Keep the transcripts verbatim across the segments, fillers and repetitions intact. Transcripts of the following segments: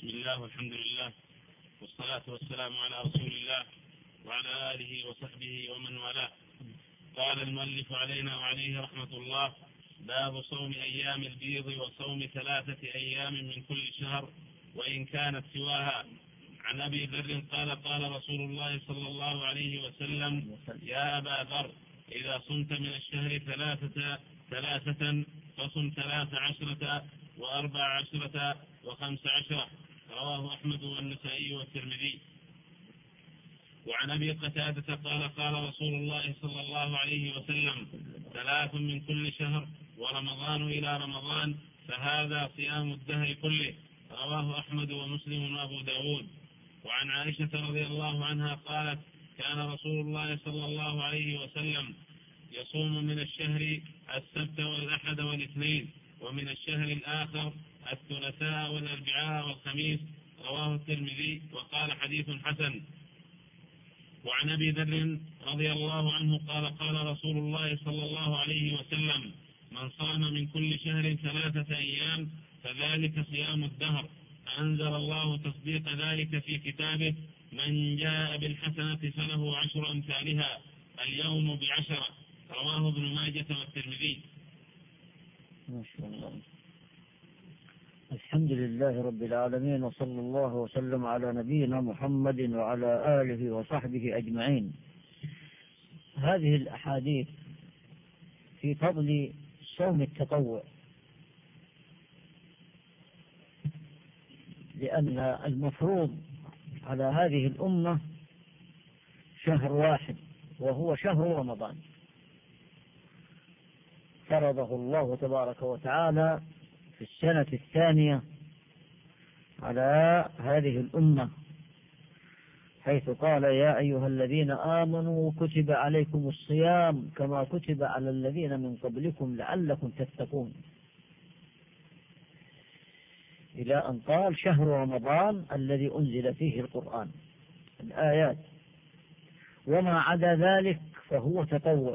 بسم الله والحمد لله والصلاة والسلام على رسول الله وعلى آله وصحبه ومن والاه. قال المؤلف علينا وعليه رحمة الله: باب صوم أيام البيض وصوم ثلاثة أيام من كل شهر وإن كانت سواها. عن أبي ذر قال قال رسول الله صلى الله عليه وسلم: يا أبا ذر، إذا صمت من الشهر ثلاثة ثلاثة فصم ثلاث عشرة وأربع عشرة وخمس عشرة. رواه أحمد والنسائي والترمذي. وعن أبي قتادة قال قال رسول الله صلى الله عليه وسلم: ثلاث من كل شهر ورمضان إلى رمضان فهذا صيام الدهر كله. رواه أحمد ومسلم وأبو داود. وعن عائشة رضي الله عنها قالت: كان رسول الله صلى الله عليه وسلم يصوم من الشهر السبت والأحد والاثنين، ومن الشهر الآخر الثلاثاء والأربعاء والخميس. رواه الترمذي وقال حديث حسن. وعن أبي ذر رضي الله عنه قال قال رسول الله صلى الله عليه وسلم: من صام من كل شهر ثلاثة أيام فذلك صيام الدهر. أنزل الله تصديق ذلك في كتابه: من جاء بالحسنة فله عشر أمثالها اليوم بعشرة. رواه ابن ماجة والترمذي. ما شاء الله. الحمد لله رب العالمين، وصلى الله وسلم على نبينا محمد وعلى آله وصحبه أجمعين. هذه الأحاديث في فضل صوم التطوع، لأن المفروض على هذه الأمة شهر واحد وهو شهر رمضان، فرضه الله تبارك وتعالى في السنة الثانية على هذه الأمة، حيث قال: يا أيها الذين آمنوا كتب عليكم الصيام كما كتب على الذين من قبلكم لعلكم تتقون، إلى أن قال: شهر رمضان الذي أنزل فيه القرآن، الآيات. وما عدا ذلك فهو تطوع،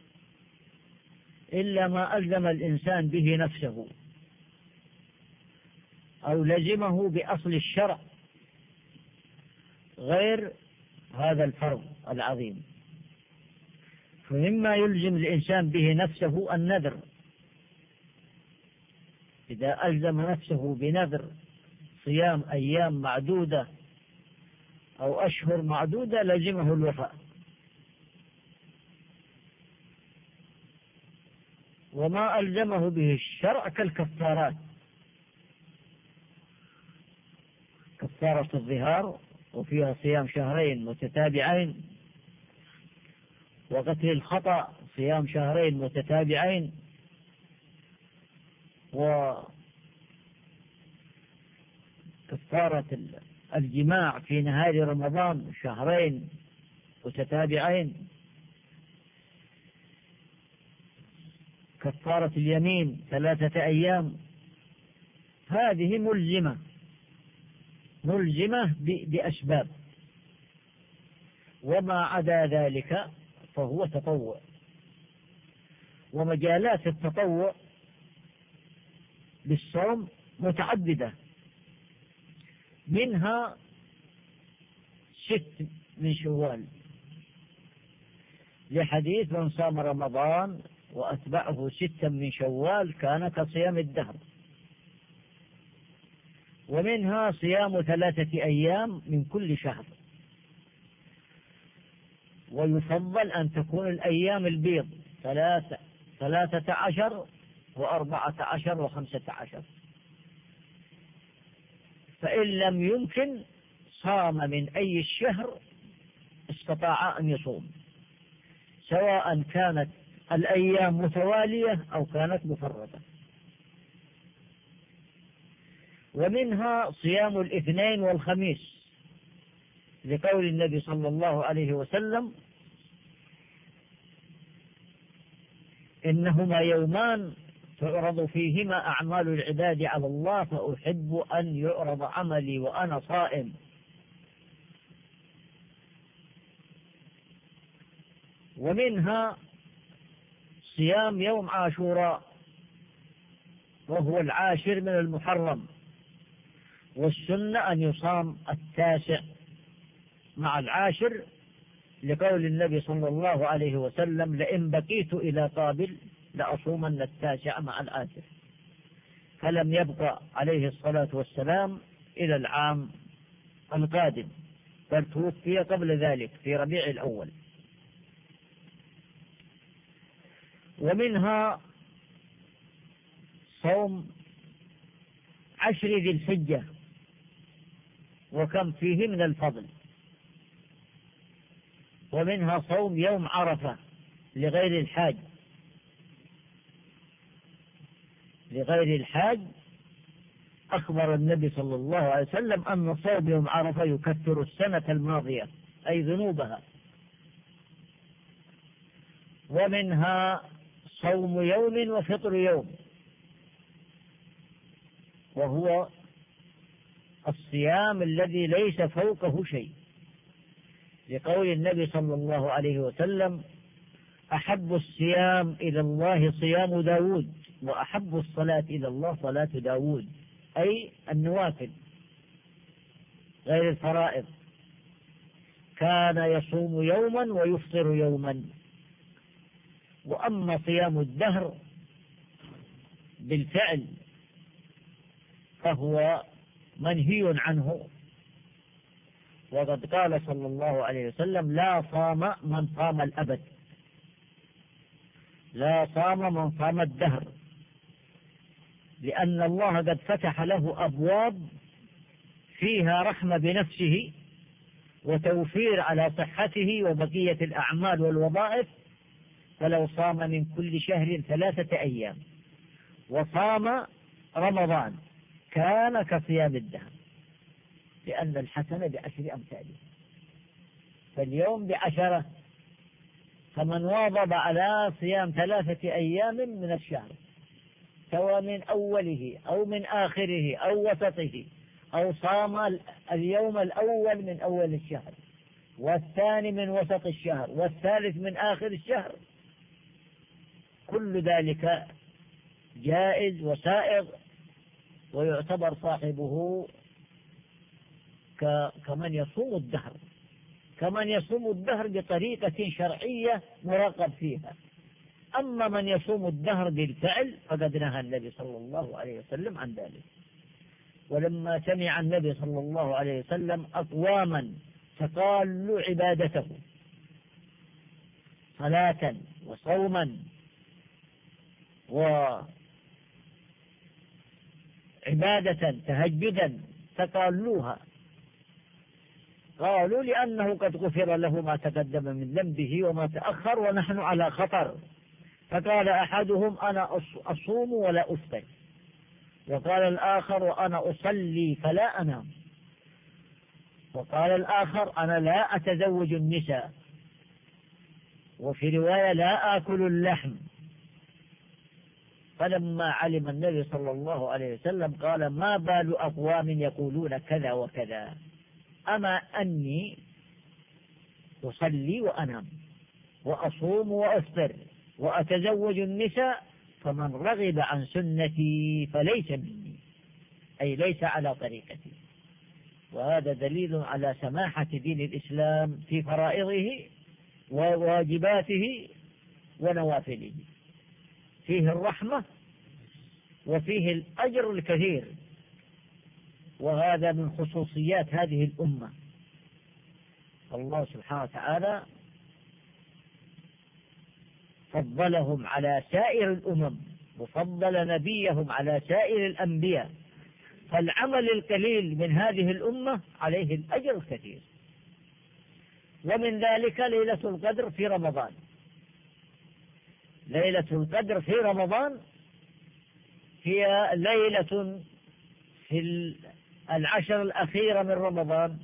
إلا ما ألزم الإنسان به نفسه أو لزمه بأصل الشرع غير هذا الفرض العظيم. فمما يلزم الإنسان به نفسه النذر، إذا ألزم نفسه بنذر صيام أيام معدودة أو أشهر معدودة لزمه الوفاء. وما ألزمه به الشرع كالكفارات، كفارة الظهار وفيها صيام شهرين متتابعين، وقتل الخطأ صيام شهرين متتابعين، وكفارة الجماع في نهار رمضان شهرين متتابعين، كفارة اليمين ثلاثة أيام. هذه ملزمة ملزمة بأسباب، وما عدا ذلك فهو تطوع. ومجالات التطوع بالصوم متعددة، منها ست من شوال، لحديث: من صام رمضان وأتبعه ستا من شوال كان كصيام الدهر. ومنها صيام ثلاثة أيام من كل شهر، ويفضل أن تكون الأيام البيض ثلاثة, ثلاثة عشر وأربعة عشر وخمسة عشر. فإن لم يمكن صام من أي الشهر استطاع أن يصوم، سواء كانت الأيام متوالية أو كانت مفردة. ومنها صيام الاثنين والخميس، لقول النبي صلى الله عليه وسلم: إنهما يومان تعرض فيهما أعمال العباد على الله، فأحب أن يعرض عملي وأنا صائم. ومنها صيام يوم عاشوراء وهو العاشر من المحرم، والسنة أن يصام التاسع مع العاشر، لقول النبي صلى الله عليه وسلم: لئن بقيت إلى قابل لأصومن التاسع مع العاشر. فلم يبقى عليه الصلاة والسلام إلى العام القادم، بل توفي قبل ذلك في ربيع الأول. ومنها صوم عشر ذي الحجة، وكم فيه من الفضل. ومنها صوم يوم عرفة لغير الحاج لغير الحاج أخبر النبي صلى الله عليه وسلم أن صوم يوم عرفة يكفر السنة الماضية، أي ذنوبها. ومنها صوم يوم وفطر يوم، وهو الصيام الذي ليس فوقه شيء، لقول النبي صلى الله عليه وسلم: أحب الصيام إلى الله صيام داود، وأحب الصلاة إلى الله صلاة داود، أي النوافل غير الفرائض. كان يصوم يوما ويفطر يوما. وأما صيام الدهر بالفعل فهو منهي عنه، وقد قال صلى الله عليه وسلم: لا صام من صام الأبد، لا صام من صام الدهر، لأن الله قد فتح له أبواب فيها رحمة بنفسه وتوفير على صحته وبقية الأعمال والوظائف. فلو صام من كل شهر ثلاثة أيام وصام رمضان كان كصيام الدهر، لأن الحسنة بعشر أمثاله، فاليوم بعشرة. فمن واظب على صيام ثلاثة أيام من الشهر، سواء من أوله أو من آخره أو وسطه، أو صام اليوم الأول من أول الشهر والثاني من وسط الشهر والثالث من آخر الشهر، كل ذلك جائز وسائغ، ويعتبر صاحبه كمن يصوم الدهر، كمن يصوم الدهر بطريقة شرعية مرغب فيها. أما من يصوم الدهر بالفعل فقد نهى النبي صلى الله عليه وسلم عن ذلك. ولما سمع النبي صلى الله عليه وسلم أقواما تقالوا عبادته صلاة وصوما وعبادة تهجدا تقالوها، قالوا: لأنه قد غفر له ما تقدم من ذنبه وما تأخر ونحن على خطر. فقال أحدهم: أنا أصوم ولا أفطر. وقال الآخر: وأنا أصلي فلا أنام. وقال الآخر: أنا لا أتزوج النساء. وفي رواية: لا آكل اللحم. فلما علم النبي صلى الله عليه وسلم قال: ما بال أقوام يقولون كذا وكذا، أما أني أصلي وأنام وأصوم وأفطر وأتزوج النساء، فمن رغب عن سنتي فليس مني، أي ليس على طريقتي. وهذا دليل على سماحة دين الإسلام في فرائضه وواجباته ونوافله، فيه الرحمة وفيه الأجر الكثير. وهذا من خصوصيات هذه الأمة. الله سبحانه وتعالى فضلهم على سائر الأمم وفضل نبيهم على سائر الأنبياء، فالعمل القليل من هذه الأمة عليه الأجر الكثير. ومن ذلك ليلة القدر في رمضان. ليلة القدر في رمضان هي ليلة في العشر الأخيرة من رمضان.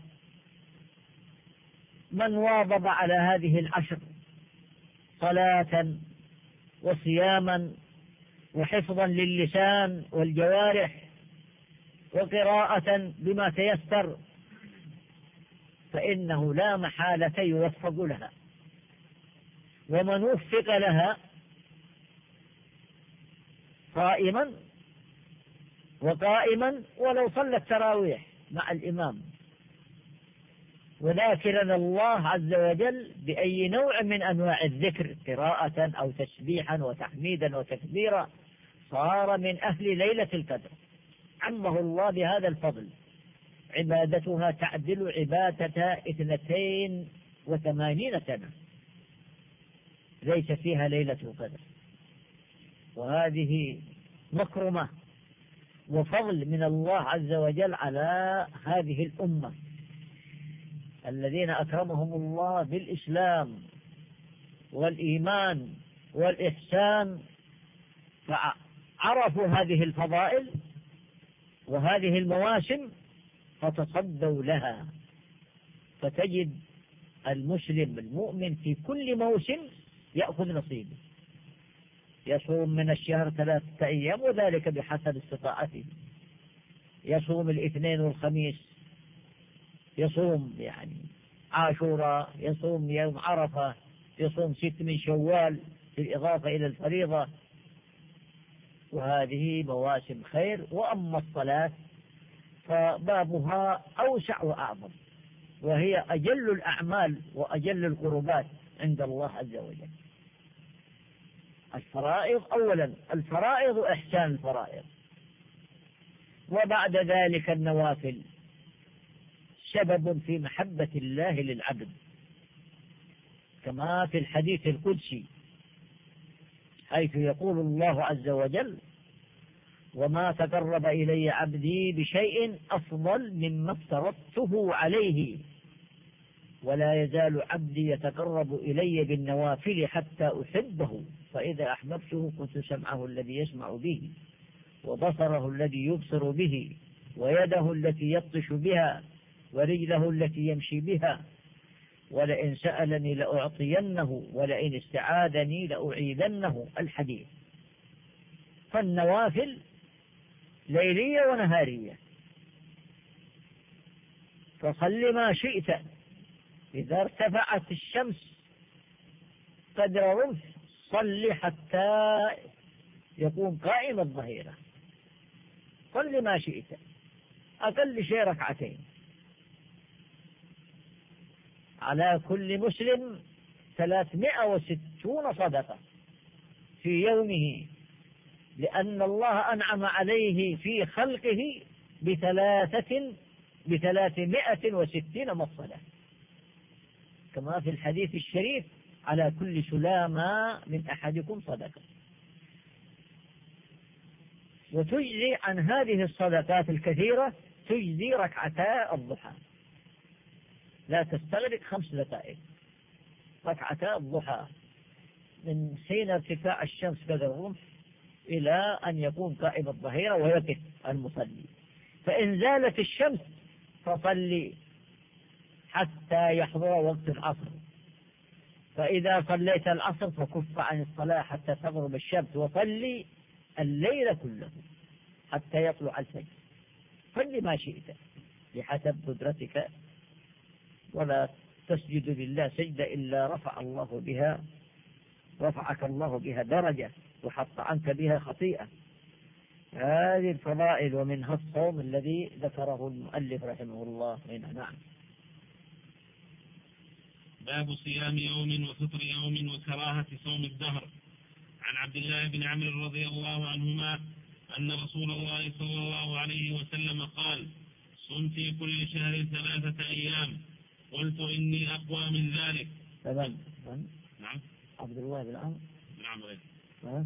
من واظب على هذه العشر صلاة وصياما وحفظا للسان والجوارح وقراءة بما تيسر، فإنه لا محالة يوفق لها. ومن وفق لها صائما وقائما ولو صلى التراويح مع الإمام، وذاكرنا الله عز وجل بأي نوع من أنواع الذكر قراءة أو تسبيحا وتحميدا وتكبيرا صار من أهل ليلة القدر، عمه الله بهذا الفضل، عبادتها تعدل عبادة اثنتين وثمانين سنة ليس فيها ليلة القدر. وهذه مكرمة وفضل من الله عز وجل على هذه الأمة الذين أكرمهم الله بالإسلام والإيمان والإحسان، فعرفوا هذه الفضائل وهذه المواسم فتصدوا لها. فتجد المسلم المؤمن في كل موسم يأخذ نصيبه، يصوم من الشهر ثلاثة أيام وذلك بحسب استطاعته، يصوم الاثنين والخميس، يصوم يعني عاشوراء، يصوم يوم عرفة، يصوم ست من شوال بالإضافة إلى الفريضة، وهذه مواسم خير. وأما الصلاة فبابها أوسع وأعظم، وهي أجل الأعمال وأجل القربات عند الله عز وجل. الفرائض أولا، الفرائض إحسان الفرائض، وبعد ذلك النوافل سبب في محبة الله للعبد، كما في الحديث القدسي حيث يقول الله عز وجل: وما تقرب إلي عبدي بشيء أفضل مما افترضته عليه، ولا يزال عبدي يتقرب إلي بالنوافل حتى أحبه، فإذا أحببته كنت سمعه الذي يسمع به، وبصره الذي يبصر به، ويده التي يبطش بها، ورجله التي يمشي بها، ولئن سألني لأعطينه، ولئن استعاذني لأعيذنه. الحديث. فالنوافل ليلية ونهارية، فصل ما شئت. إذا ارتفعت الشمس قدر رمح صل حتى يكون قائم الظهيرة، صل ما شئت، أقل شيء ركعتين. على كل مسلم ثلاثمائة وستون صدقة في يومه، لأن الله أنعم عليه في خلقه بثلاثة بثلاثمائة وستين مفصلة، كما في الحديث الشريف: على كل سلامة من أحدكم صدقة. وتجزي عن هذه الصدقات الكثيرة تجزي ركعتا الضحى، لا تستغرق خمس دقائق. ركعتا الضحى من حين ارتفاع الشمس قدر الرمح إلى أن يكون قائم الظهيرة ويقف المصلي، فإن زالت الشمس فصلي حتى يحضر وقت العصر، فإذا صليت العصر فكف عن الصلاة حتى تغرب الشمس، وصلي الليل كله حتى يطلع الفجر. صل ما شئت بحسب قدرتك، ولا تسجد لله سجدة إلا رفع الله بها رفعك الله بها درجة وحط عنك بها خطيئة. هذه الفضائل، ومنها الصوم الذي ذكره المؤلف رحمه الله هنا. نعم. باب صيام يوم وفطر يوم وكراهة صوم الدهر. عن عبد الله بن عمرو رضي الله عنهما أن رسول الله صلى الله عليه وسلم قال: صم في كل شهر ثلاثة أيام. قلت إني أقوى من ذلك. تمام. نعم. عبد الله بن عمرو. نعم غير. نعم.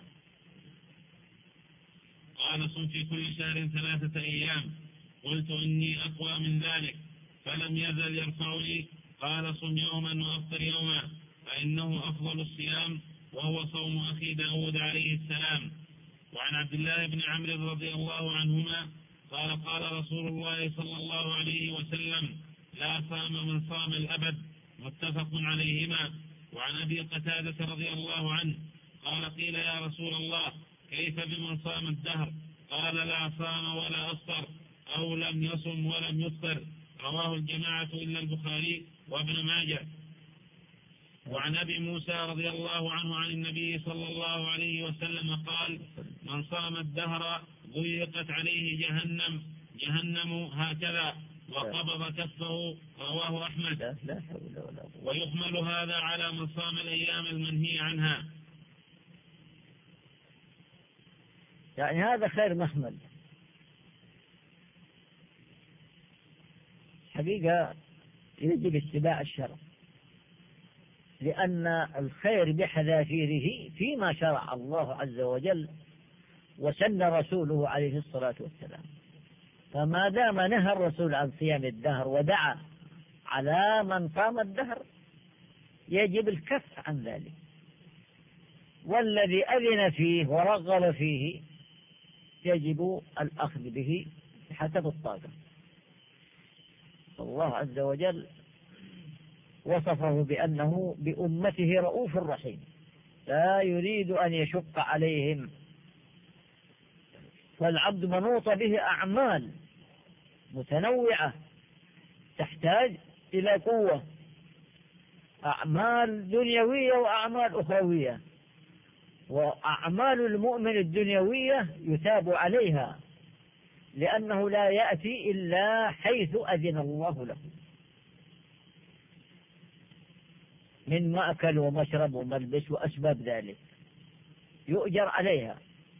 قال: صم في كل شهر ثلاثة أيام. قلت إني أقوى من ذلك، فلم يزل يرفعني. قال: صم يوما وأفطر يوما، فإنه أفضل الصيام، وهو صوم أخي داود عليه السلام. وعن عبد الله بن عمرو رضي الله عنهما قال: قال رسول الله صلى الله عليه وسلم: لا صام من صام الأبد. متفق عليهما. وعن أبي قتادة رضي الله عنه قال: قيل يا رسول الله كيف بمن صام الدهر؟ قال: لا صام ولا أفطر، أو لم يصم ولم يفطر. رواه الجماعة إلا البخاري وابن ماجه. وعن أبي موسى رضي الله عنه عن النبي صلى الله عليه وسلم قال: من صام الدهر ضيقت عليه جهنم جهنم هكذا وقبض كفه، رواه أحمد. لا لا حول ولا قوة. ويحمل هذا على من صام الأيام المنهي عنها. يعني هذا خير محمل. حقيقة يجب اتباع الشرع، لأن الخير بحذافيره فيما شرع الله عز وجل وسن رسوله عليه الصلاة والسلام. فما دام نهى الرسول عن صيام الدهر ودعا على من صام الدهر يجب الكف عن ذلك، والذي أذن فيه ورغب فيه يجب الأخذ به حسب الطاقة. الله عز وجل وصفه بأنه بأمته رؤوف رحيم، لا يريد أن يشق عليهم. فالعبد منوط به أعمال متنوعة تحتاج إلى قوة، أعمال دنيوية وأعمال أخروية. وأعمال المؤمن الدنيوية يثاب عليها، لأنه لا يأتي إلا حيث أذن الله له من مأكل ومشرب وملبس وأسباب ذلك، يؤجر عليها،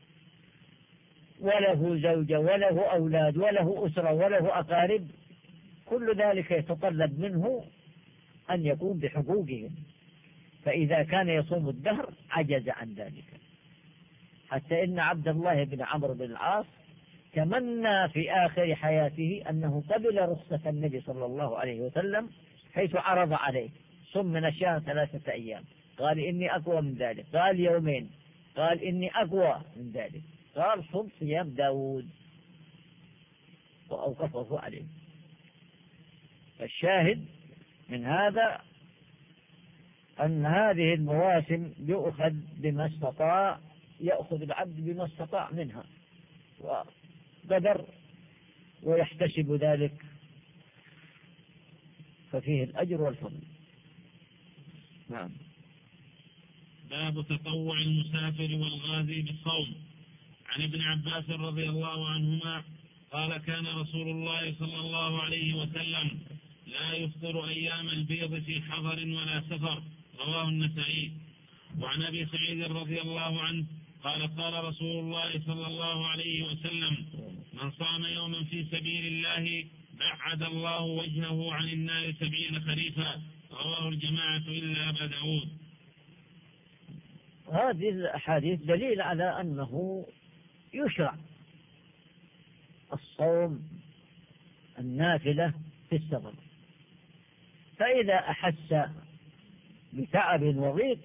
وله زوجة وله أولاد وله أسرة وله أقارب، كل ذلك يتطلب منه أن يقوم بحقوقهم. فإذا كان يصوم الدهر عجز عن ذلك، حتى إن عبد الله بن عمرو بن العاص تمنى في آخر حياته أنه قبل رخصة النبي صلى الله عليه وسلم حيث عرض عليه صم من الشهر ثلاثة أيام، قال إني أقوى من ذلك، قال يومين، قال إني أقوى من ذلك، قال صم صيام داود، وأوقفه عليه. الشاهد من هذا أن هذه المواسم يؤخذ بما استطاع، يأخذ العبد بما استطاع منها وقدر ويحتسب ذلك، ففيه الأجر والفضل. نعم. باب تطوع المسافر والغازي بالصوم. عن ابن عباس رضي الله عنهما قال كان رسول الله صلى الله عليه وسلم لا يفطر أيام البيض في حضر ولا سفر، رواه النسائي. وعن أبي سعيد رضي الله عنه قال قال رسول الله صلى الله عليه وسلم من صام يوما في سبيل الله بعد الله وجهه عن النار سبعين خريفا، رواه الجماعة إلا أبا داود. هذه الأحاديث دليل على أنه يشرع الصوم النافلة في السفر، فإذا أحس بتعب وضيق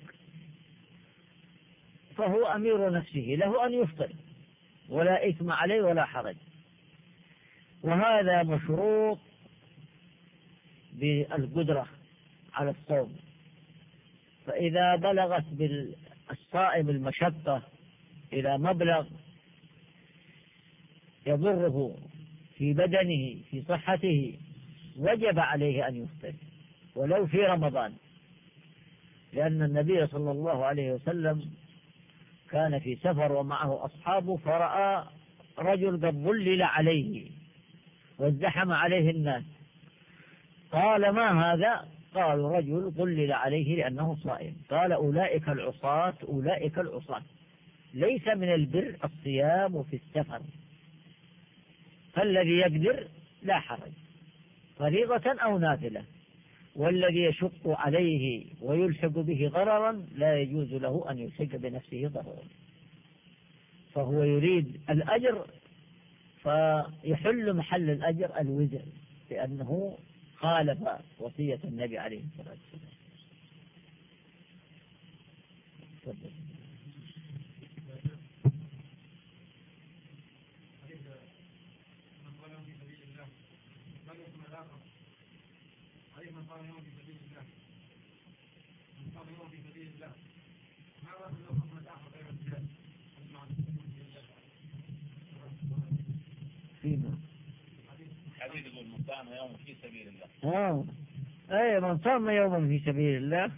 فهو أمير نفسه، له أن يفطر ولا إثم عليه ولا حرج. وهذا مشروط بالقدرة على الصوم، فإذا بلغت بالصائم المشقة إلى مبلغ يضره في بدنه في صحته وجب عليه أن يفطر ولو في رمضان، لأن النبي صلى الله عليه وسلم كان في سفر ومعه أصحابه فرأى رجل قد ظلل عليه وازدحم عليه الناس، قال ما هذا؟ قال رجل ظلل عليه لأنه صائم. قال أولئك العصاة أولئك العصاة، ليس من البر الصيام في السفر، فالذي يقدر لا حرج فريضة أو نافلة، والذي يشق عليه ويلحق به ضررا لا يجوز له أن يلحق بنفسه ضررا، فهو يريد الأجر فيحل محل الأجر الوزر، لأنه خالف وصية النبي عليه الصلاة والسلام. حديث يقول من صام يوما في سبيل الله. آه. أي من صام يوما في سبيل الله.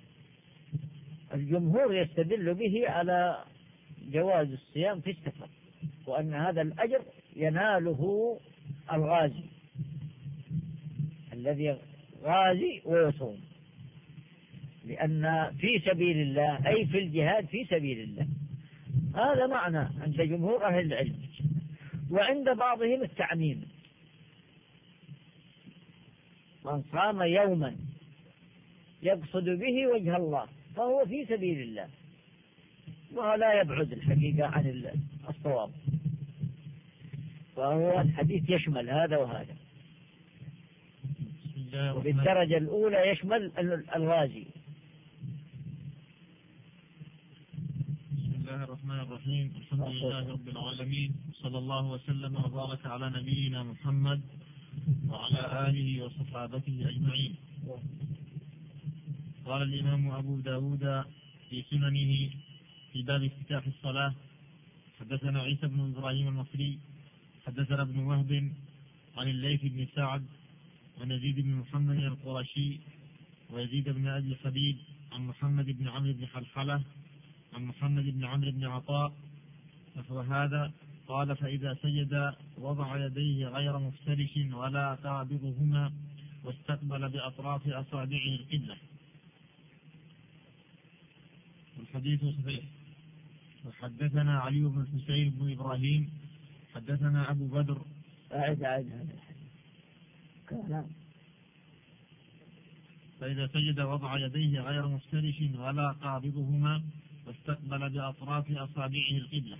الجمهور يستدل به على جواز الصيام في السفر، وأن هذا الأجر يناله الغازي الذي غازي ويصوم، لأن في سبيل الله أي في الجهاد في سبيل الله. هذا معنى عند جمهور أهل العلم، وعند بعضهم التعميم: من صام يوما يقصد به وجه الله فهو في سبيل الله، ولا يبعد الحقيقة عن الصواب، فهو الحديث يشمل هذا وهذا، وبالدرجة الأولى يشمل الغازي. بسم الله الرحمن الرحيم. الحمد لله رب العالمين، صلى الله وسلم وبارك على نبينا محمد وعلى آله وصحابته أجمعين. قال الإمام أبو داود في سننه في باب افتتاح الصلاة: حدثنا عيسى بن إبراهيم المصري حدثنا ابن وهب عن الليث بن سعد عن يزيد بن محمد القرشي ويزيد بن أبي حبيب عن محمد بن عمرو بن حلحلة عن محمد بن عمرو بن عطاء نحو هذا. قال: فإذا سجد وضع يديه غير مفترش ولا قابضهما واستقبل بأطراف أصابعه القبلة. الحديث صحيح. وحدثنا علي بن الحسين بن إبراهيم حدثنا أبو بدر. أعد أعد هذا. فإذا سجد وضع يديه غير مفترش ولا قابضهما واستقبل بأطراف أصابعه القبلة.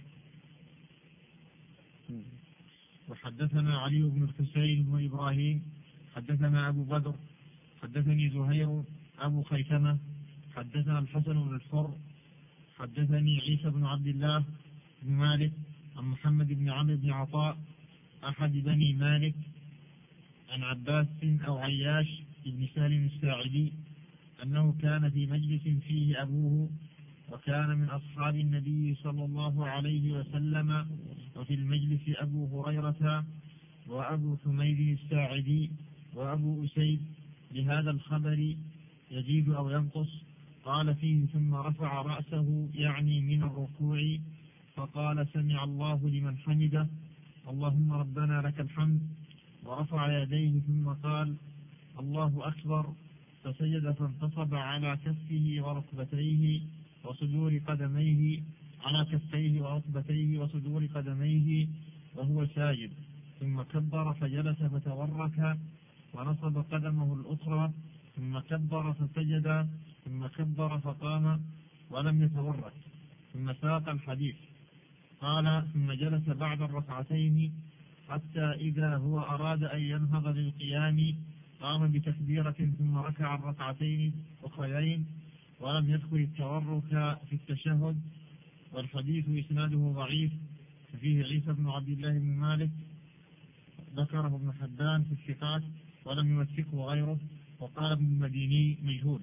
وحدثنا علي بن الحسين بن إبراهيم حدثنا أبو بدر حدثني زهير أبو خيثمة حدثنا الحسن بن الحر حدثني عيسى بن عبد الله بن مالك عن محمد بن عمرو بن عطاء أحد بني مالك عن عباس أو عياش بن سالم الساعدي أنه كان في مجلس فيه أبوه، وكان من أصحاب النبي صلى الله عليه وسلم، وفي المجلس أبو هريرة وأبو حميد الساعدي وأبو أسيد، بهذا الخبر يزيد أو ينقص. قال فيه: ثم رفع رأسه يعني من الركوع فقال: سمع الله لمن حمده، اللهم ربنا لك الحمد، ورفع يديه ثم قال: الله أكبر، فسجد فانتصب على كفه وركبتيه وصدور قدميه على كفيه وركبتيه وصدور قدميه وهو ساجد، ثم كبر فجلس فتورك ونصب قدمه الأخرى، ثم كبر فسجد، ثم كبر فقام ولم يتورك، ثم ساق الحديث. قال: ثم جلس بعد الركعتين حتى إذا هو أراد أن ينهض للقيام قام بتكبيرة ثم ركع الركعتين أخريين ولم يذكر التورك في التشهد. والحديث إسناده ضعيف، فيه عيسى بن عبد الله بن مالك ذكره ابن حبان في الثقات ولم يوثقه غيره، وقال ابن المديني مجهول.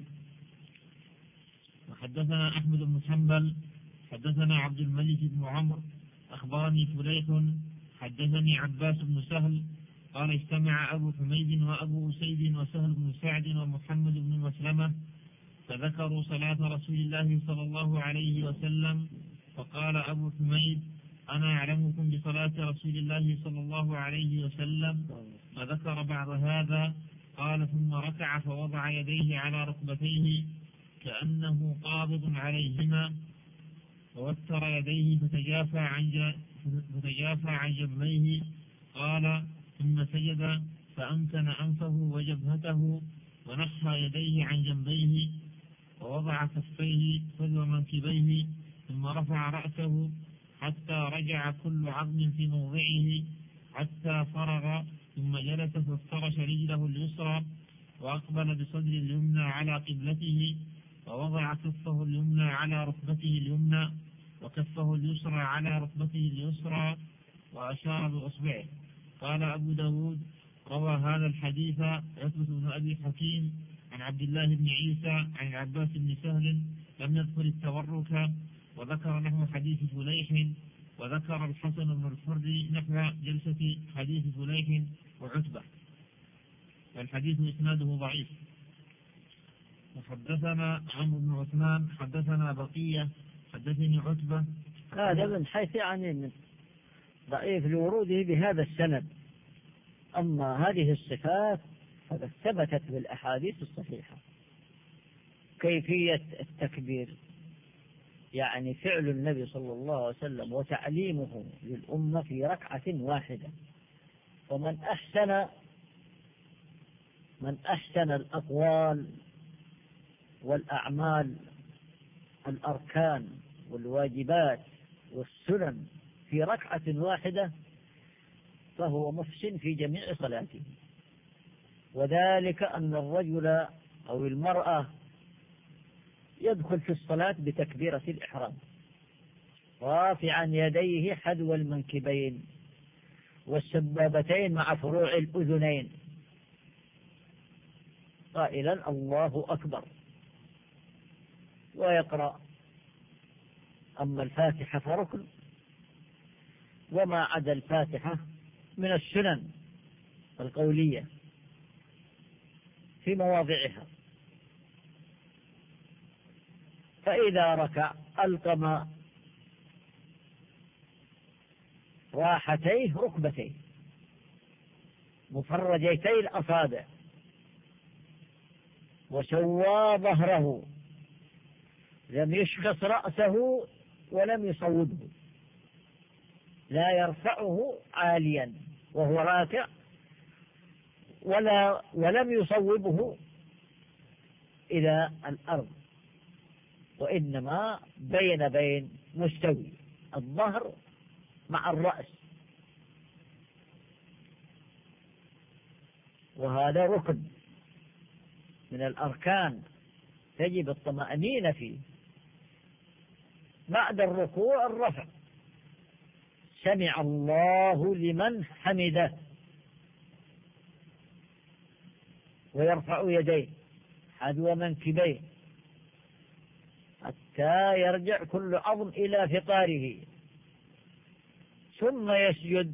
وحدثنا أحمد بن حنبل حدثنا عبد الملك بن عمرو أخبرني فليح حدثني عباس بن سهل قال: اجتمع أبو حميد وأبو أسيد وسهل بن سعد ومحمد بن مسلمة فذكروا صلاة رسول الله صلى الله عليه وسلم، فقال أبو حميد: أنا أعلمكم بصلاة رسول الله صلى الله عليه وسلم، فذكر بعض هذا. قال: ثم ركع فوضع يديه على ركبتيه كأنه قابض عليهما، ووتر يديه فتجافى عن فتجافى عن جنبيه. قال: ثم سجد فأمكن أنفه وجبهته ونحى يديه عن جنبيه ووضع كفيه فذو منكبيه، ثم رفع رأسه حتى رجع كل عظم في موضعه حتى فرغ، ثم جلس فافترش رجله اليسرى وأقبل بصدر اليمنى على قبلته، ووضع كفه اليمنى على ركبته اليمنى وكفه اليسرى على ركبته اليسرى وأشار بأصبعه. قال أبو داود: روى هذا الحديث يثبت بن أبي حكيم عن عبد الله بن عيسى عن عباس بن سهل لم يذكر التورك، وذكر نحو حديث فليح، وذكر الحسن بن الحر نحو جلسة حديث فليح وعتبة، والحديث إسناده ضعيف. وحدثنا عمرو بن عثمان حدثنا بقية حدثني عتبة. هذا من حيث يعني من ضعيف لوروده بهذا السند. أما هذه الصفات فقد ثبتت بالأحاديث الصحيحة. كيفية التكبير يعني فعل النبي صلى الله عليه وسلم وتعليمه للأمة في ركعة واحدة. ومن أحسن من أحسن الأقوال والأعمال الأركان والواجبات والسنن في ركعة واحدة فهو محسن في جميع صلاته. وذلك أن الرجل أو المرأة يدخل في الصلاة بتكبيرة الإحرام رافعا يديه حذو المنكبين والسبابتين مع فروع الأذنين قائلا الله أكبر ويقرأ. أما الفاتحة فركن، وما عدا الفاتحة من السنن القولية في مواضعها. فإذا ركع ألقم راحتيه ركبتيه مفرجتي الأصابع وسوى ظهره، لم يشخص رأسه ولم يصوبه، لا يرفعه عاليا وهو راكع ولا ولم يصوبه إلى الأرض، وإنما بين بين مستوي الظهر مع الرأس. وهذا ركن من الأركان تجب الطمأنينة فيه. بعد الركوع الرفع، سمع الله لمن حمده، ويرفع يديه حذو منكبيه حتى يرجع كل عظم إلى فقاره، ثم يسجد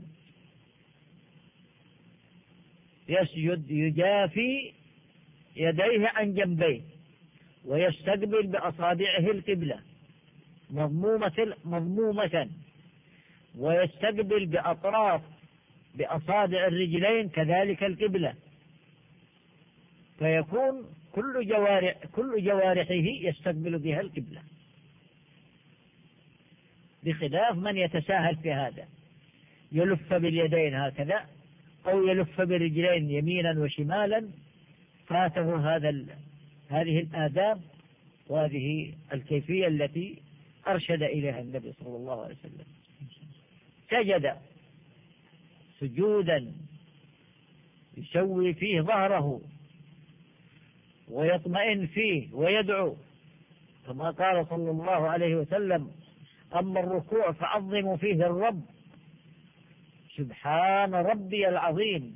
يسجد يجافي يديه عن جنبيه ويستقبل بأصابعه القبلة مضمومة مضمومة، ويستقبل بأطراف بأصابع الرجلين كذلك القبلة، فيكون كل جوارح كل جوارحه يستقبل بها القبلة، بخلاف من يتساهل في هذا، يلف باليدين هكذا أو يلف بالرجلين يمينا وشمالا، فاته هذا هذه الآداب وهذه الكيفية التي أرشد إليها النبي صلى الله عليه وسلم. سجد سجودا يسوي فيه ظهره ويطمئن فيه ويدعو، كما قال صلى الله عليه وسلم: أما الركوع فعظموا فيه الرب، سبحان ربي العظيم،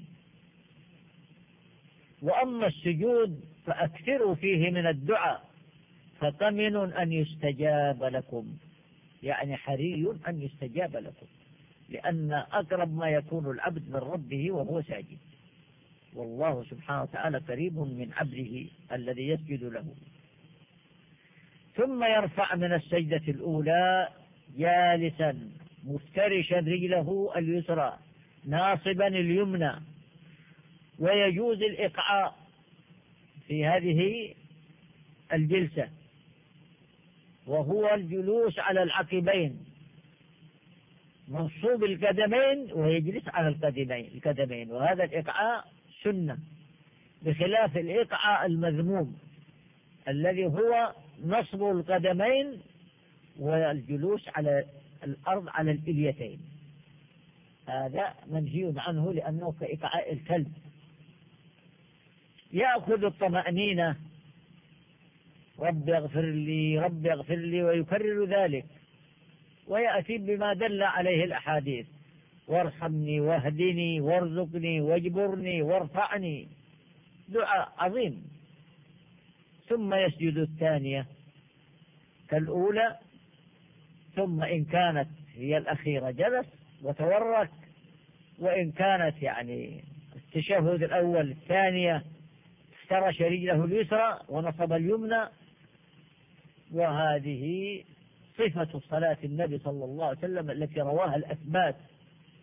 وأما السجود فأكثروا فيه من الدعاء فطمن أن يستجاب لكم، يعني حري أن يستجاب لكم، لأن أقرب ما يكون العبد من ربه وهو ساجد، والله سبحانه وتعالى قريب من عبده الذي يسجد له. ثم يرفع من السجدة الأولى جالسا مفترشا رجله اليسرى ناصبا اليمنى، ويجوز الإقعاء في هذه الجلسة، وهو الجلوس على العقبين منصوب القدمين ويجلس على القدمين القدمين وهذا الإقعاء سنة، بخلاف الإقعاء المذموم الذي هو نصب القدمين والجلوس على الأرض على الإليتين، هذا منهي عنه لأنه كإقعاء الكلب. يأخذ الطمأنينة، رب اغفر لي رب اغفر لي، ويكرر ذلك، ويأتي بما دل عليه الأحاديث: وارحمني واهدني وارزقني واجبرني وارفعني، دعاء عظيم. ثم يسجد الثانية كالأولى، ثم إن كانت هي الأخيرة جلس وتورك، وإن كانت يعني التشهد الأول الثانية افترش رجله اليسرى ونصب اليمنى. وهذه صفة صلاة النبي صلى الله عليه وسلم التي رواها الأثبات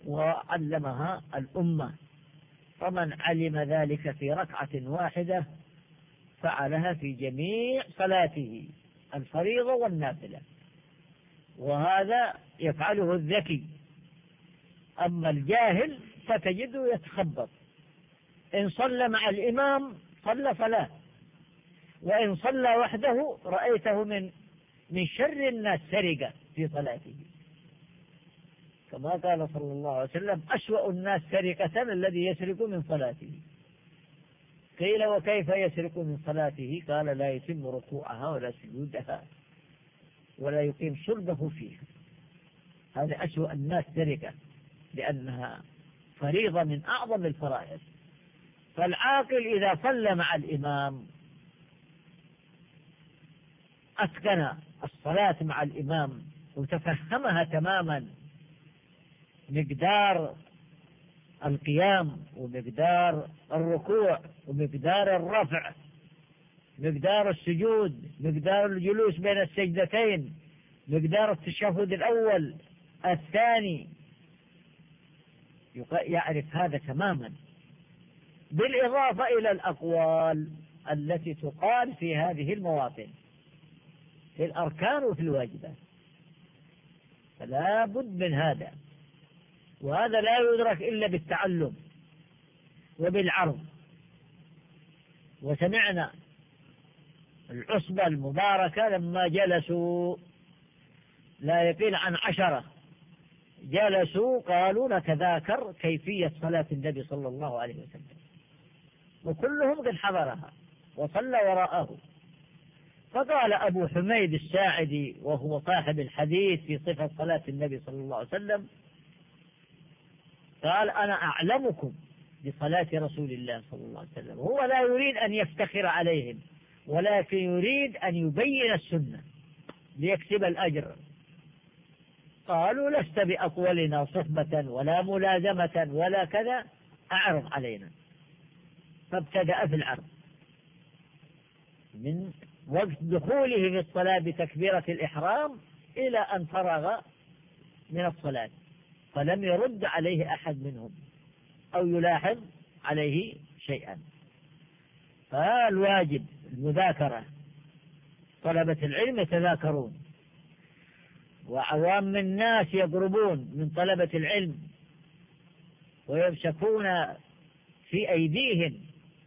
وعلمها الأمة، فمن علم ذلك في ركعة واحدة فعلها في جميع صلاته الفريضة والنافلة، وهذا يفعله الذكي. أما الجاهل فتجده يتخبط، إن صلى مع الإمام صلى صلاة، وإن صلى وحده رأيته من من شر الناس سرقة في صلاته، كما قال صلى الله عليه وسلم: أسوأ الناس سرقة الذي يسرق من صلاته. قيل: وكيف يسرق من صلاته؟ قال: لا يتم ركوعها ولا سجودها ولا يقيم صلبه فيها. هذا أسوأ الناس سرقة، لأنها فريضة من أعظم الفرائض. فالعاقل إذا صلى مع الإمام أتقن الصلاة مع الإمام وتفهمها تماما، مقدار القيام ومقدار الركوع ومقدار الرفع، مقدار السجود، مقدار الجلوس بين السجدتين، مقدار التشهد الأول الثاني، يعرف هذا تماما، بالإضافة إلى الأقوال التي تقال في هذه المواطن في الأركان وفي الواجبات. فلا بد من هذا، وهذا لا يدرك إلا بالتعلم وبالعرض. وسمعنا العصبة المباركة لما جلسوا لا يقل عن عشرة، جلسوا قالوا نتذاكر كيفية صلاة النبي صلى الله عليه وسلم، وكلهم قد حضرها وصلى وراءه. فقال أبو حميد الساعدي وهو صاحب الحديث في صفة صلاة النبي صلى الله عليه وسلم، قال: أنا أعلمكم بصلاة رسول الله صلى الله عليه وسلم. هو لا يريد أن يفتخر عليهم، ولكن يريد أن يبين السنة ليكسب الأجر. قالوا: لست بأطولنا صحبة ولا ملازمة ولا كذا، أعرض علينا. فابتدأ في العرض من وقت دخوله في الصلاة بتكبيرة الإحرام إلى أن فرغ من الصلاة، فلم يرد عليه أحد منهم أو يلاحظ عليه شيئا. فالواجب المذاكرة، طلبة العلم يتذاكرون، وعوام الناس يقربون من طلبة العلم ويمسكون في أيديهم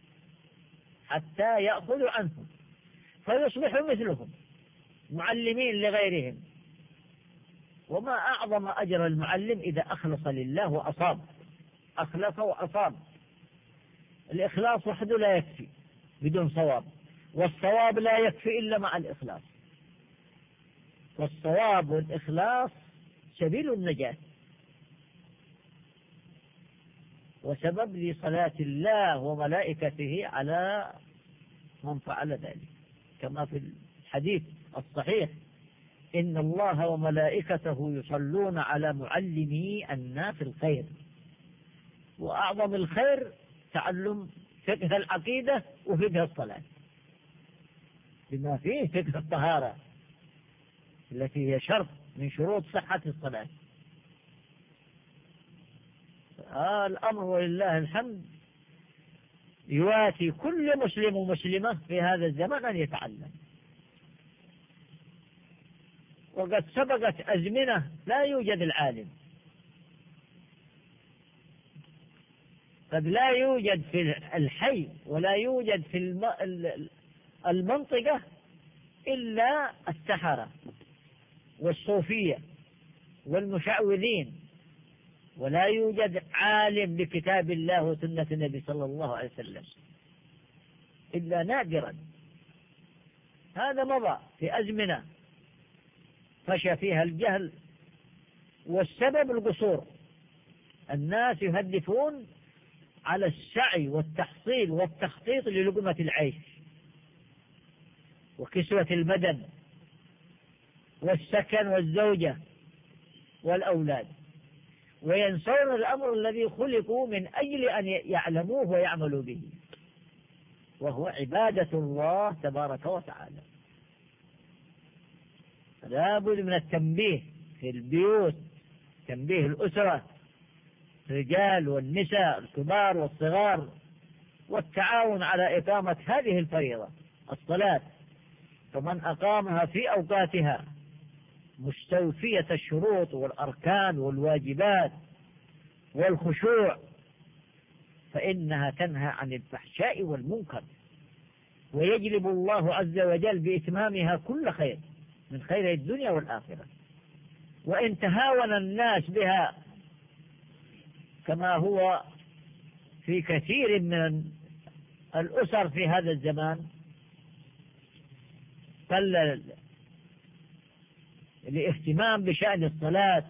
حتى يأخذوا عنهم فيصبحوا مثلهم معلمين لغيرهم. وما أعظم أجر المعلم إذا أخلص لله وأصاب، أخلص وأصاب. الإخلاص وحده لا يكفي بدون صواب، والصواب لا يكفي إلا مع الإخلاص، والصواب والإخلاص سبيل النجاة وسبب لصلاة الله وملائكته على من فعل ذلك، كما في الحديث الصحيح: إن الله وملائكته يصلون على معلمي الناس الخير. وأعظم الخير تعلم فقه العقيدة وفقه الصلاة، بما فيه فقه الطهارة التي هي شرط من شروط صحة الصلاة. آه الأمر ولله الحمد يواتي كل مسلم ومسلمة في هذا الزمن أن يتعلم. وقد سبقت أزمنة لا يوجد العالم، قد لا يوجد في الحي ولا يوجد في المنطقة إلا السحرة والصوفية والمشعوذين، ولا يوجد عالم بكتاب الله وسنة النبي صلى الله عليه وسلم إلا نادرا. هذا مضى في أزمنة فشى فيها الجهل، والسبب القصور. الناس يهدفون على السعي والتحصيل والتخطيط للقمة العيش وكسوة البدن والسكن والزوجة والأولاد، وينسون الأمر الذي خلقوا من أجل أن يعلموه ويعملوا به، وهو عبادة الله تبارك وتعالى. لا بد من التنبيه في البيوت، تنبيه الأسرة الرجال والنساء الكبار والصغار، والتعاون على إقامة هذه الفريضة الصلاة. فمن أقامها في أوقاتها مستوفية الشروط والأركان والواجبات والخشوع فإنها تنهى عن الفحشاء والمنكر، ويجلب الله عز وجل بإتمامها كل خير من خير الدنيا والآخرة. وإن تهاون الناس بها كما هو في كثير من الأسر في هذا الزمان، قل الاهتمام بشأن الصلاة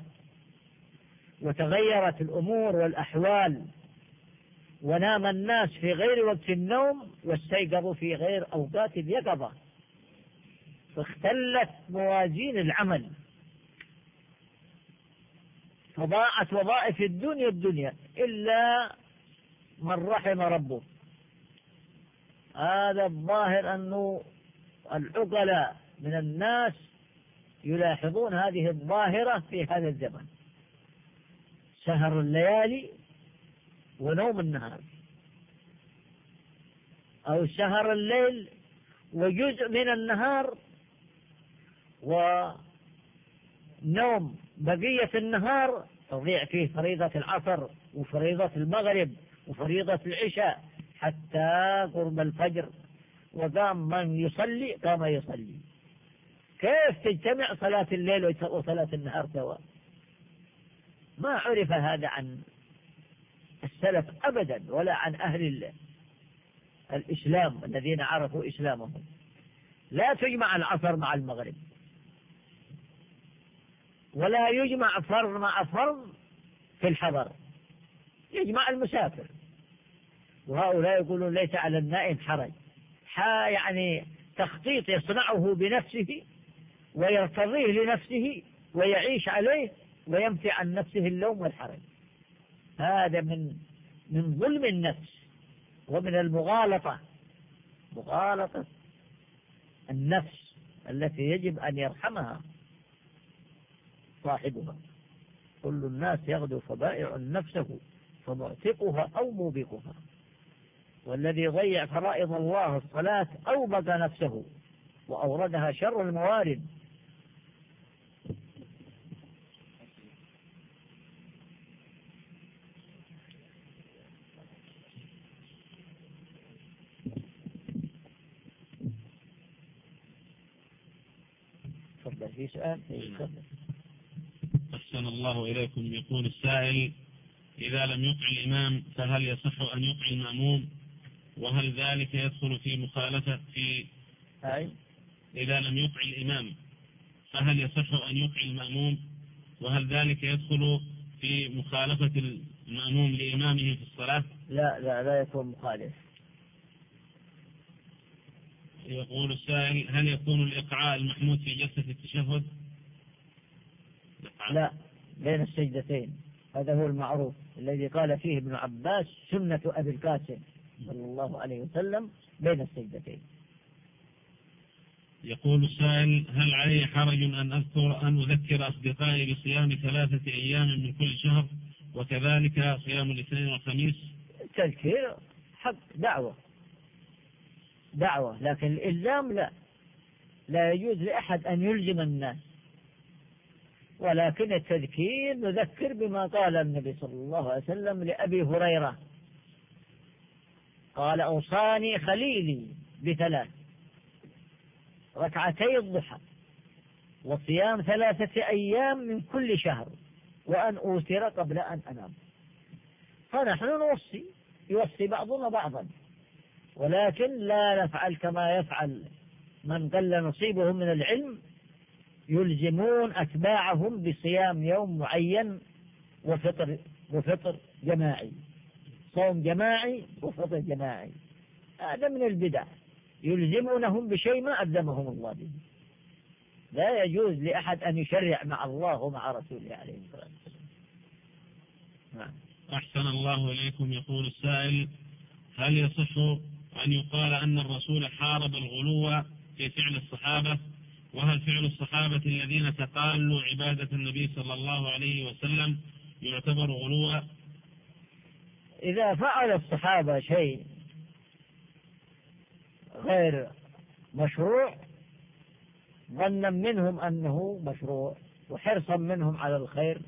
وتغيرت الأمور والأحوال، ونام الناس في غير وقت النوم واستيقظوا في غير أوقات اليقظة، فاختلت موازين العمل، فضاعت وظائف الدنيا الدنيا إلا من رحم ربه. هذا الظاهر أنه العقلاء من الناس يلاحظون هذه الظاهرة في هذا الزمن، سهر الليالي ونوم النهار، أو سهر الليل وجزء من النهار ونوم بقية النهار، تضيع فيه فريضة العصر وفريضة المغرب وفريضة العشاء حتى قرب الفجر، وقام من يصلي قام يصلي. كيف تجتمع صلاة الليل وصلاة النهار سوا؟ ما عرف هذا عن السلف أبدا، ولا عن أهل الإسلام الذين عرفوا إسلامهم. لا تجمع العصر مع المغرب، ولا يجمع فرض مع فرض في الحضر، يجمع المسافر. وهؤلاء يقولون ليس على النائم حرج، يعني تخطيط يصنعه بنفسه ويرتضيه لنفسه ويعيش عليه ويمتع عن نفسه اللوم والحرج. هذا من من ظلم النفس ومن المغالطة، مغالطة النفس التي يجب أن يرحمها صاحبها. كل الناس يغدو فبائع نفسه فمعتقها أو موبقها، والذي ضيع فرائض الله الصلاة أوبق نفسه وأوردها شر الموارد. تفضل في سؤال. أحسن الله إليكم. يقول السائل: إذا لم يطع الإمام فهل يصح أن يطع المأموم؟ وهل ذلك يدخل في مخالفة في أي. إذا لم يطع الإمام فهل يصح أن يطع المأموم؟ وهل ذلك يدخل في مخالفة المأموم لإمامه في الصلاة؟ لا لا لا يكون مخالف. يقول السائل: هل يكون الإقعاء المحمود في جلسة التشهد؟ لا، بين السجدتين، هذا هو المعروف الذي قال فيه ابن عباس سنة أبي القاسم صلى الله عليه وسلم بين السجدتين. يقول السائل: هل علي حرج أن أذكر أن أذكر أصدقائي بصيام ثلاثة أيام من كل شهر وكذلك صيام الاثنين والخميس؟ تذكير حق دعوة دعوة، لكن الإلزام لا، لا يجوز لأحد أن يلزم الناس، ولكن التذكير نذكر بما قال النبي صلى الله عليه وسلم لأبي هريرة، قال: أوصاني خليلي بثلاث: ركعتي الضحى، وصيام ثلاثة أيام من كل شهر، وأن أوتر قبل أن أنام. فنحن نوصي، يوصي بعضنا بعضا، ولكن لا نفعل كما يفعل من قل نصيبهم من العلم، يلزمون أتباعهم بصيام يوم معين وفطر وفطر جماعي، صوم جماعي وفطر جماعي. هذا من البدع، يلزمونهم بشيء ما ألزمهم الله به. لا يجوز لأحد أن يشرع مع الله ومع رسوله عليه الصلاة والسلام. أحسن الله إليكم. يقول السائل: هل يصح أن يقال أن الرسول حارب الغلو في فعل الصحابة؟ وهل فعل الصحابة الذين تقالوا عبادة النبي صلى الله عليه وسلم يعتبر غلوا؟ إذا فعل الصحابة شيء غير مشروع ظنا منهم أنه مشروع وحرصا منهم على الخير،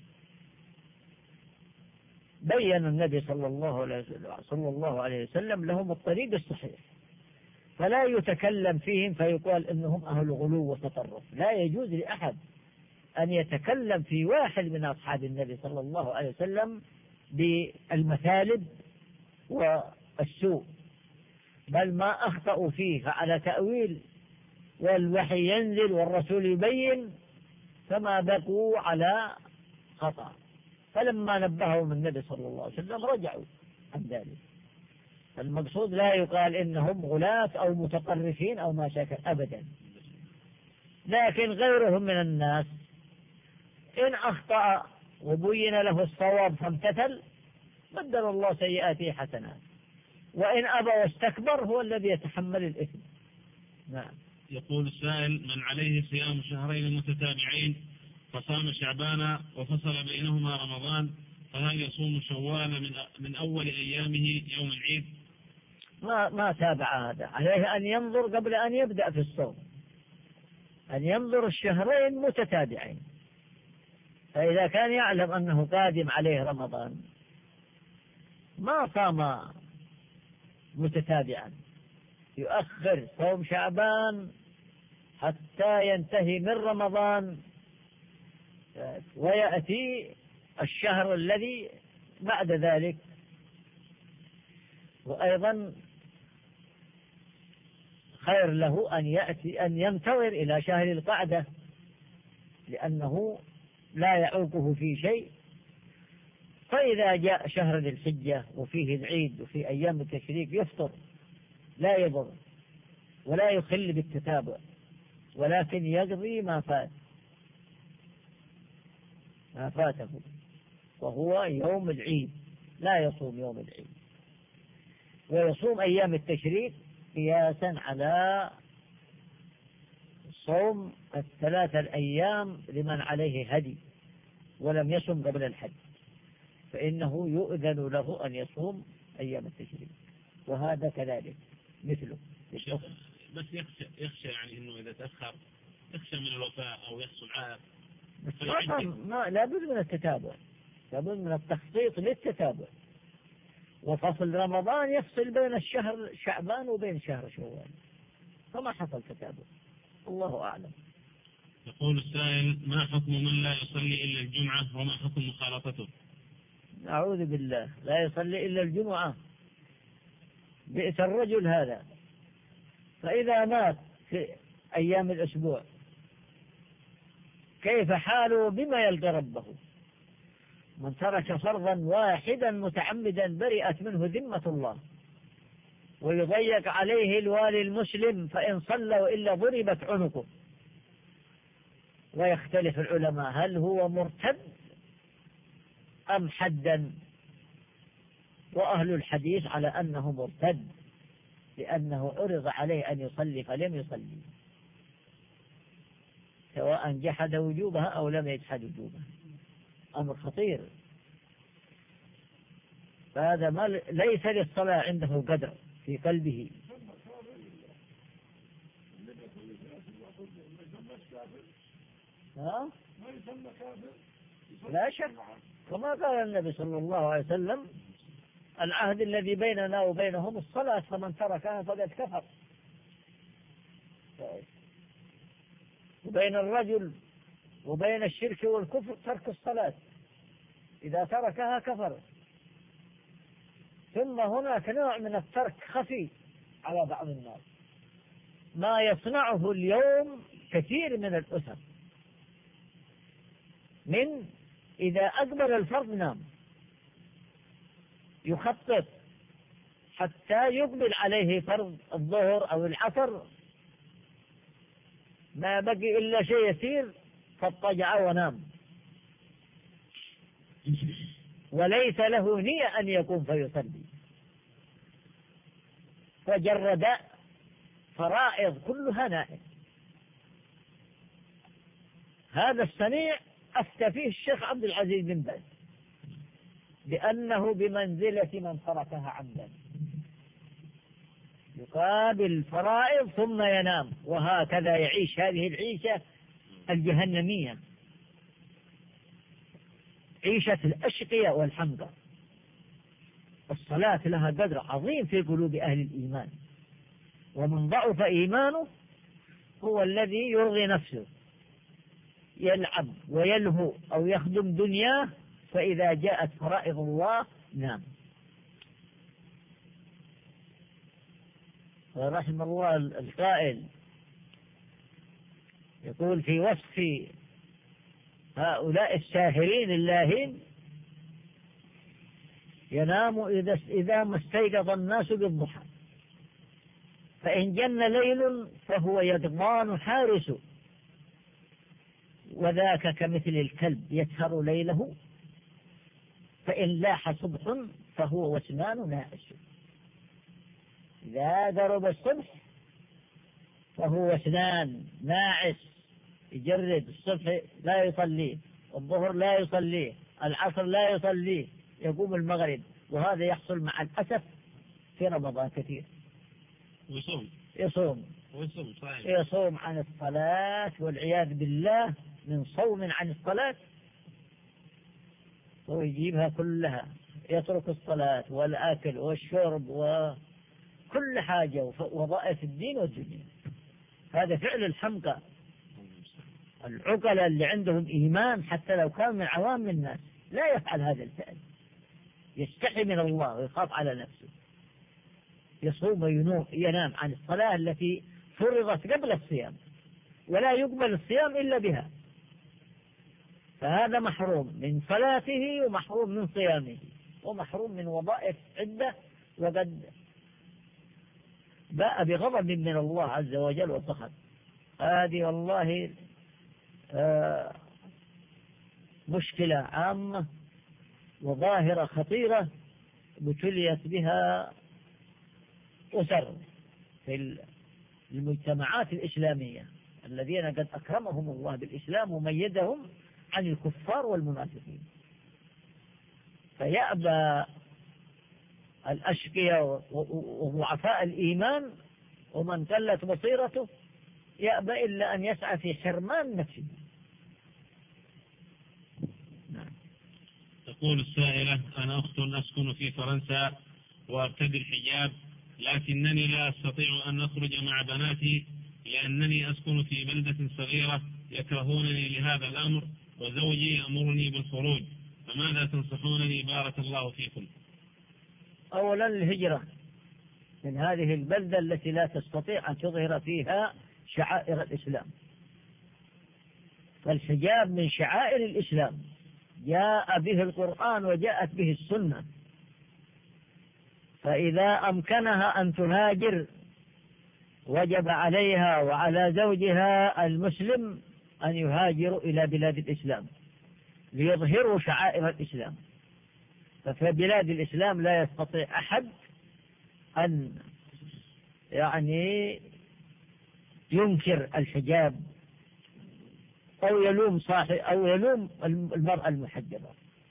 بين النبي صلى الله عليه وسلم, صلى الله عليه وسلم لهم الطريق الصحيح، فلا يتكلم فيهم فيقال إنهم أهل غلو وتطرف. لا يجوز لأحد أن يتكلم في واحد من أصحاب النبي صلى الله عليه وسلم بالمثالب والسوء، بل ما أخطأوا فيه فعلى تأويل والوحي ينزل والرسول يبين فما بقوا على خطأ، فلما نبههم النبي صلى الله عليه وسلم رجعوا عن ذلك. المقصود لا يقال إنهم غلاة أو متطرفين أو ما شاكل أبدا، لكن غيرهم من الناس إن أخطأ وبين له الصواب فامتثل بدل الله سيئاته حسنات، وإن أبى واستكبر هو الذي يتحمل الإثم. نعم. يقول السائل: من عليه صيام شهرين متتابعين فصام شعبان وفصل بينهما رمضان، فهل يصوم شوال من من أول أيامه يوم العيد؟ ما ما تابع هذا، عليه أن ينظر قبل أن يبدأ في الصوم، أن ينظر الشهرين متتابعين، فإذا كان يعلم أنه قادم عليه رمضان ما صام متتابعا، يؤخر صوم شعبان حتى ينتهي من رمضان ويأتي الشهر الذي بعد ذلك. وأيضا خير له أن يأتي أن ينتظر إلى شهر القعدة، لأنه لا يعوقه في شيء، فإذا جاء شهر ذي الحجة وفيه العيد وفي أيام التشريق يفطر لا يضر ولا يخل بالتتابع، ولكن يقضي ما فات ما فاته، وهو يوم العيد، لا يصوم يوم العيد، ويصوم أيام التشريق قياسا على صوم الثلاثة الأيام لمن عليه هدي ولم يصم قبل الحج، فإنه يؤذن له أن يصوم أيام التشريق، وهذا كذلك مثله. بس يخشى, يخشى يعني إنه إذا تأخر يخشى من الوفاء أو يحصل عاد. لا بد من التتابع، لا بد من التخطيط للتتابع، وفصل رمضان يفصل بين الشهر شعبان وبين شهر شوال، فما حصل تتابع. الله أعلم. يقول السائل: ما حكم من لا يصلي إلا الجمعة وما حكم مخالطته؟ أعوذ بالله، لا يصلي إلا الجمعة، بئس الرجل هذا. فإذا مات في أيام الأسبوع كيف حاله بما يلقى ربه؟ من ترك فرضا واحدا متعمدا برئت منه ذمة الله، ويضيق عليه الوالي المسلم فإن صلى وإلا ضربت عنقه. ويختلف العلماء هل هو مرتد أم حدا، وأهل الحديث على أنه مرتد، لأنه عرض عليه أن يصلي فلم يصلي، سواء جحد وجوبها أو لم يجحد وجوبها، أمر خطير. فهذا ما ليس للصلاة عنده قدر في قلبه. ها؟ لا شك، كما قال النبي صلى الله عليه وسلم: العهد الذي بيننا وبينهم الصلاة، فمن تركها فقد كفر. وبين الرجل وبين الشرك والكفر ترك الصلاة، إذا تركها كفر. ثم هناك نوع من الترك خفي على بعض الناس، ما يصنعه اليوم كثير من الأسر، من إذا أقبل الفرض نام، يخطط حتى يقبل عليه فرض الظهر أو العصر، ما بقي إلا شيء يسير فاضطجع ونام، وليس له نية أن يقوم فيصلي، فجرد فرائض كلها نائم. هذا الصنيع أفتى فيه الشيخ عبد العزيز بن باز بأنه بمنزلة من تركها عمدا، يقابل الفرائض ثم ينام، وهكذا يعيش هذه العيشة الجهنمية، عيشة الأشقياء والحمقى. الصلاة لها قدر عظيم في قلوب أهل الإيمان، ومن ضعف إيمانه هو الذي يرغي نفسه، يلعب ويلهو أو يخدم دنياه، فإذا جاءت فرائض الله نام. ورحم الله القائل يقول في وصف هؤلاء الساهرين اللاهين: ينام إذا إذا ما استيقظ الناس بالضحى، فإن جن ليل فهو يضمان حارس، وذاك كمثل الكلب يسهر ليله، فإن لاح صبح فهو وسنان ناعس. إذا درب الصبح فهو وسنان ناعس، يجرد. الصبح لا يصليه، الظهر لا يصليه، العصر لا يصليه، يقوم المغرب. وهذا يحصل مع الأسف في رمضان كثير. ويصوم يصوم ويصوم صحيح. يصوم عن الصلاة والعياذ بالله، من صوم عن الصلاة، ويجيبها كلها، يترك الصلاة والأكل والشرب وكل حاجة ووظائف الدين والدنيا. هذا فعل الحمقى. العقلاء اللي عندهم إيمان حتى لو كان من عوام الناس لا يفعل هذا الفعل، يستحي من الله ويخاف على نفسه، يصوم وينام ينام عن الصلاة التي فرضت قبل الصيام، ولا يقبل الصيام إلا بها، فهذا محروم من صلاته ومحروم من صيامه ومحروم من وظائف عدة، وقد باء بغضب من الله عز وجل وسخط. هذه والله آه مشكلة عامة وظاهرة خطيرة ابتليت بها أسر في المجتمعات الإسلامية، الذين قد أكرمهم الله بالإسلام وميزهم عن الكفار والمنافقين. فيأبى الأشقياء وضعفاء الإيمان ومن قلت بصيرته يأبى إلا أن يسعى في حرمان نفسه. نعم. تقول السائلة: أنا أخت أسكن في فرنسا وأرتدي الحجاب، لكنني لا أستطيع أن أخرج مع بناتي لأنني أسكن في بلدة صغيرة يكرهونني لهذا الأمر، وزوجي يأمرني بالخروج، فماذا تنصحونني بارك الله فيكم؟ أولا الهجرة من هذه البلدة التي لا تستطيع أن تظهر فيها شعائر الإسلام، فالحجاب من شعائر الإسلام جاء به القرآن وجاءت به السنة، فإذا أمكنها أن تهاجر وجب عليها وعلى زوجها المسلم أن يهاجروا إلى بلاد الإسلام ليظهروا شعائر الإسلام. ففي بلاد الإسلام لا يستطيع أحد أن يعني ينكر الحجاب أو يلوم صاحب أو يلوم المرأة المحجبة.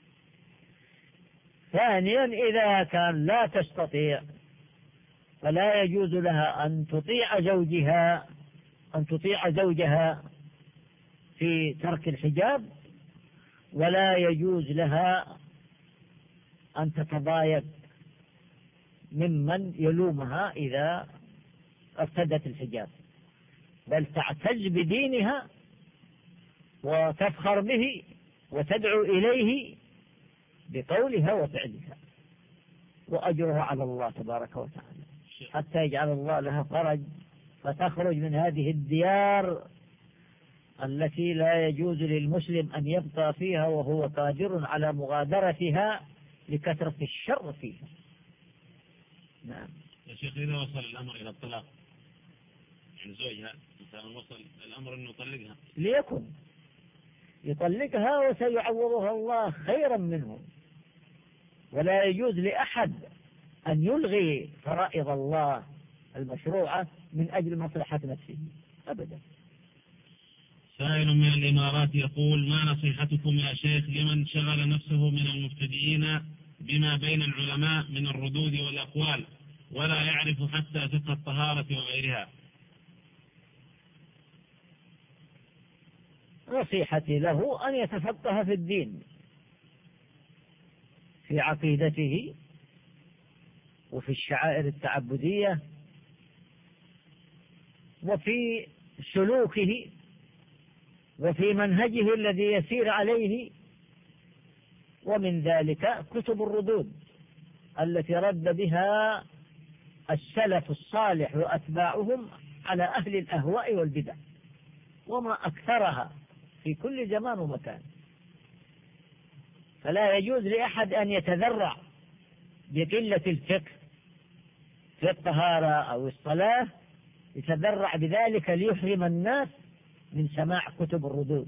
ثانيا، إذا كان لا تستطيع فلا يجوز لها أن تطيع زوجها أن تطيع زوجها في ترك الحجاب، ولا يجوز لها أن تتضايق ممن يلومها إذا ارتدت الحجاب، بل تعتز بدينها وتفخر به وتدعو إليه بقولها وفعلها، وأجرها على الله تبارك وتعالى حتى يجعل الله لها فرج فتخرج من هذه الديار التي لا يجوز للمسلم أن يبقى فيها وهو قادر على مغادرتها لكثرة الشر فيها. نعم. يا شيخ، إذا وصل الأمر إلى الطلاق، يعني زوجها مثلا وصل الأمر أنه يطلقها، ليكن يطلقها وسيعوضها الله خيرا منه، ولا يجوز لأحد أن يلغي فرائض الله المشروعة من أجل مصلحة نفسه أبدا. سائل من الإمارات يقول: ما نصيحتكم يا شيخ لمن شغل نفسه من المبتدئين بما بين العلماء من الردود والأقوال، ولا يعرف حتى فقه الطهارة وغيرها. نصيحتي له أن يتفقه في الدين، في عقيدته وفي الشعائر التعبدية وفي سلوكه وفي منهجه الذي يسير عليه. ومن ذلك كتب الردود التي رد بها السلف الصالح وأتباعهم على أهل الأهواء والبدع، وما أكثرها في كل زمان ومكان. فلا يجوز لأحد أن يتذرع بقلة الفقه في الطهارة أو الصلاة، يتذرع بذلك ليحرم الناس من سماع كتب الردود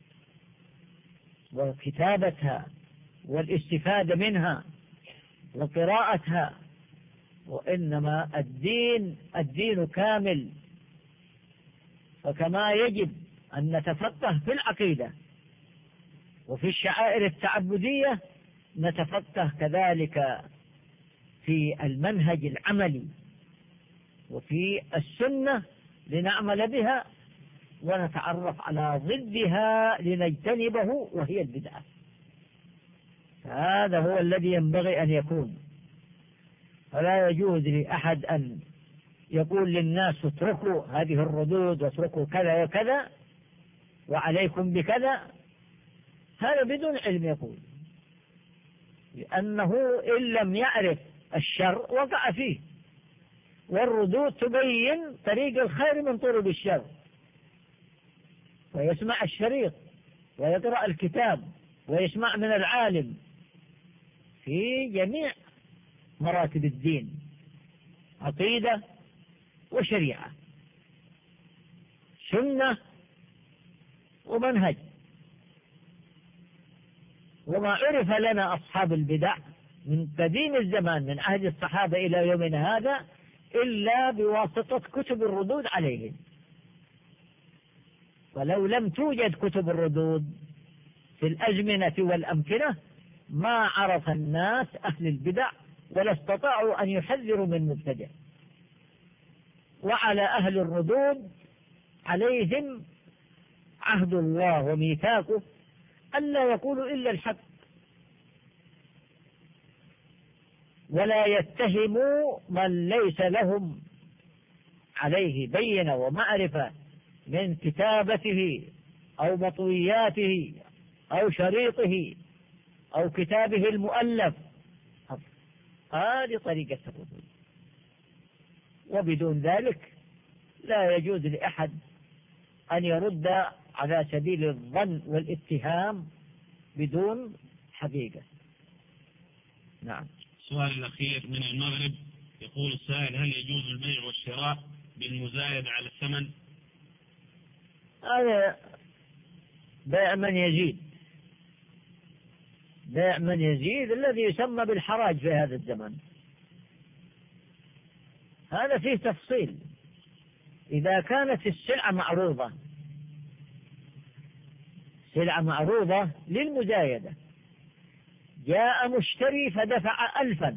وكتابتها والاستفادة منها وقراءتها. وإنما الدين الدين كامل، فكما يجب أن نتفقه في العقيدة وفي الشعائر التعبدية، نتفقه كذلك في المنهج العملي وفي السنة لنعمل بها ونتعرف على ضدها لنجتنبه، وهي البدعة. هذا هو الذي ينبغي أن يكون. فلا يجوز لأحد أن يقول للناس اتركوا هذه الردود واتركوا كذا وكذا وعليكم بكذا، هذا بدون علم يقول، لأنه إن لم يعرف الشر وقع فيه. والردود تبين طريق الخير من طرق الشر، ويسمع الشريط ويقرأ الكتاب ويسمع من العالم في جميع مراتب الدين، عقيدة وشريعة، سنة ومنهج. وما عرف لنا أصحاب البدع من قديم الزمان من عهد الصحابة إلى يومنا هذا إلا بواسطة كتب الردود عليهم. ولو لم توجد كتب الردود في الأزمنة والأمكنة ما عرف الناس أهل البدع ولا استطاعوا أن يحذروا من مبتدع. وعلى أهل الردود عليهم عهد الله وميثاقه ألا يقولوا إلا الحق، ولا يتهموا من ليس لهم عليه بينة ومعرفة من كتابته أو مطوياته أو شريطه أو كتابه المؤلف. هذه طريقة الردود، وبدون ذلك لا يجوز لأحد أن يرد على سبيل الظن والاتهام بدون حقيقة. نعم. السؤال الأخير من المغرب، يقول السائل: هل يجوز البيع والشراء بالمزايدة على الثمن؟ هذا بيع من يزيد، بيع من يزيد الذي يسمى بالحراج في هذا الزمن. هذا فيه تفصيل. إذا كانت السلعة معروضة، سلعة معروضة للمزايدة، جاء مشتري فدفع ألفا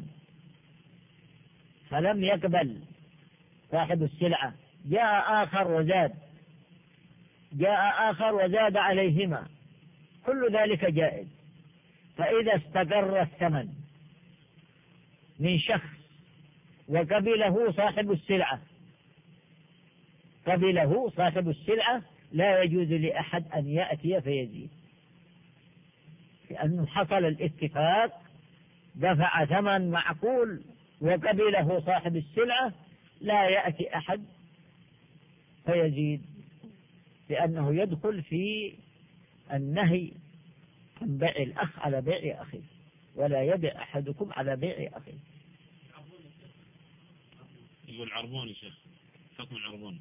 فلم يقبل صاحب السلعة، جاء آخر وزاد، جاء آخر وزاد عليهما، كل ذلك جائز. فإذا استقر الثمن من شخص وقبله صاحب السلعة، قبله صاحب السلعة، لا يجوز لأحد أن يأتي فيزيد، لأنه حصل الاتفاق، دفع ثمن معقول وقبله صاحب السلعة، لا يأتي أحد فيزيد، لأنه يدخل في النهي عن بيع الأخ على بيع أخيه، ولا يبيع أحدكم على بيع أخيه. يقول عربون يا شيخ، حكم العربون.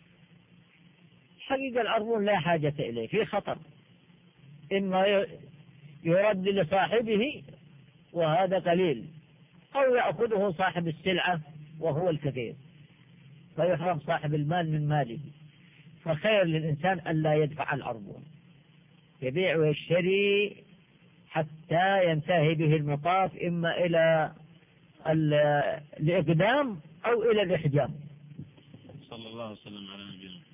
حقيقة العربون لا حاجة إليه، في خطر، إما يرد لصاحبه وهذا قليل، أو يأخذه صاحب السلعة وهو الكثير فيحرم صاحب المال من ماله. فخير للإنسان ألا يدفع العربون، يبيع ويشتري حتى ينتهي به المطاف إما إلى الإقدام أو إلى الإحجام. صلى الله وسلم على نبينا.